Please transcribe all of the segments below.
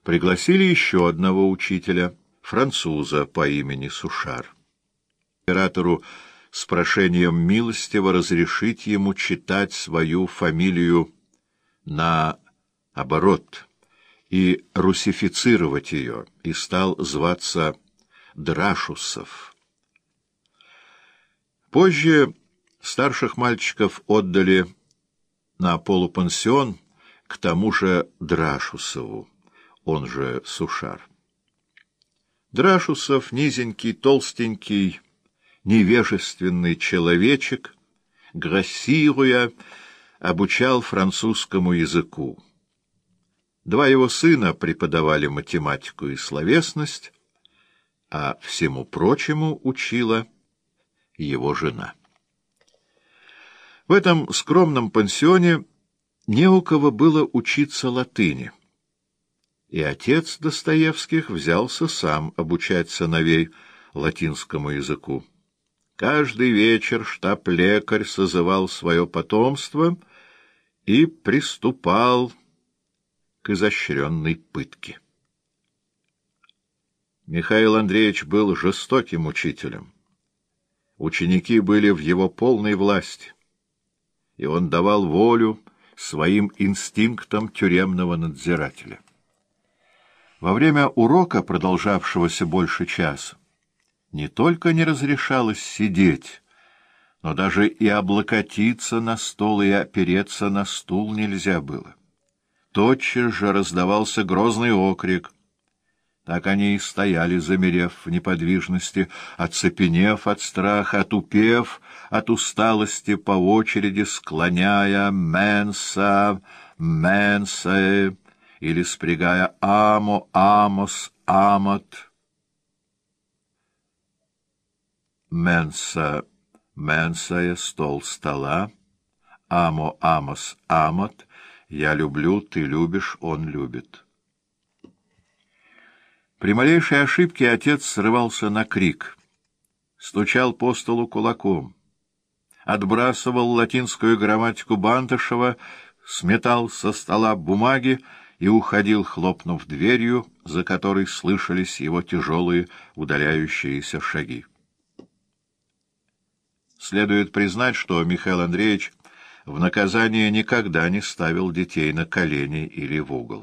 Пригласили еще одного учителя, француза по имени Сушар. Императору с прошением милостиво разрешить ему читать свою фамилию наоборот и русифицировать ее, и стал зваться Драшусов. Позже старших мальчиков отдали на полупансион к тому же Драшусову, он же Сушар. Драшусов, низенький, толстенький, невежественный человечек, грассируя, обучал французскому языку. Два его сына преподавали математику и словесность, а всему прочему учила его жена. В этом скромном пансионе не у кого было учиться латыни, и отец Достоевских взялся сам обучать сыновей латинскому языку. Каждый вечер штаб-лекарь созывал свое потомство и приступал к изощренной пытке. Михаил Андреевич был жестоким учителем. Ученики были в его полной власти, и он давал волю своим инстинктам тюремного надзирателя. Во время урока, продолжавшегося больше часа, не только не разрешалось сидеть, но даже и облокотиться на стол и опереться на стул нельзя было. Тотчас же раздавался грозный окрик. Так они и стояли, замерев в неподвижности, оцепенев от страха, отупев от усталости, по очереди склоняя «менса», «менсае» или спрягая «амо», «амос», «амот». «Менса», «менсае» — стол стола, «амо», «амос», «амот» — я люблю, ты любишь, он любит. При малейшей ошибке отец срывался на крик, стучал по столу кулаком, отбрасывал латинскую грамматику Бантышева, сметал со стола бумаги и уходил, хлопнув дверью, за которой слышались его тяжелые удаляющиеся шаги. Следует признать, что Михаил Андреевич в наказание никогда не ставил детей на колени или в угол.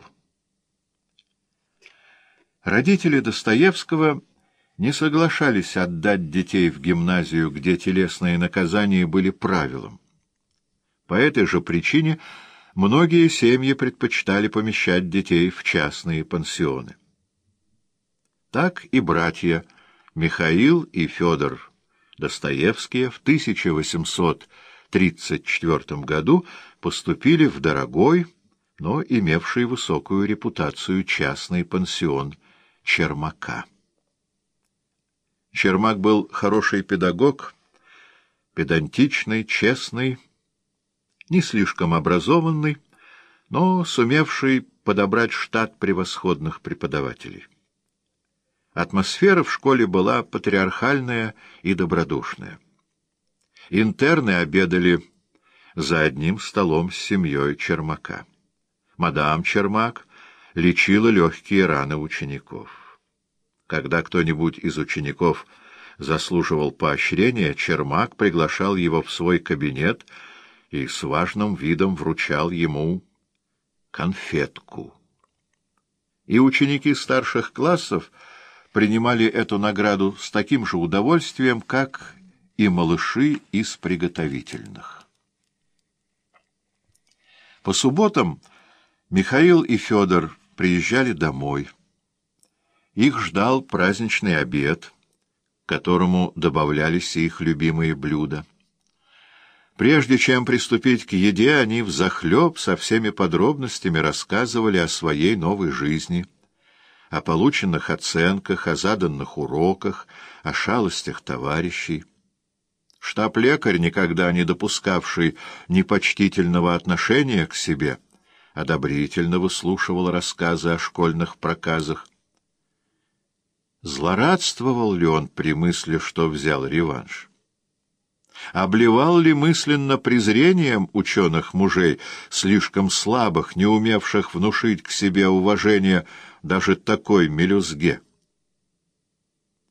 Родители Достоевского не соглашались отдать детей в гимназию, где телесные наказания были правилом. По этой же причине многие семьи предпочитали помещать детей в частные пансионы. Так и братья Михаил и Федор Достоевские в 1834 году поступили в дорогой, но имевший высокую репутацию частный пансион Чермака. Чермак был хороший педагог, педантичный, честный, не слишком образованный, но сумевший подобрать штат превосходных преподавателей. Атмосфера в школе была патриархальная и добродушная. Интерны обедали за одним столом с семьей Чермака. Мадам Чермак лечила легкие раны учеников. Когда кто-нибудь из учеников заслуживал поощрения, Чермак приглашал его в свой кабинет и с важным видом вручал ему конфетку. И ученики старших классов принимали эту награду с таким же удовольствием, как и малыши из приготовительных. По субботам Михаил и Федор приезжали домой. Их ждал праздничный обед, к которому добавлялись их любимые блюда. Прежде чем приступить к еде, они взахлеб со всеми подробностями рассказывали о своей новой жизни, о полученных оценках, о заданных уроках, о шалостях товарищей. Штаб-лекарь, никогда не допускавший непочтительного отношения к себе, одобрительно выслушивал рассказы о школьных проказах. Злорадствовал ли он при мысли, что взял реванш? Обливал ли мысленно презрением ученых-мужей, слишком слабых, не умевших внушить к себе уважение даже такой мелюзге?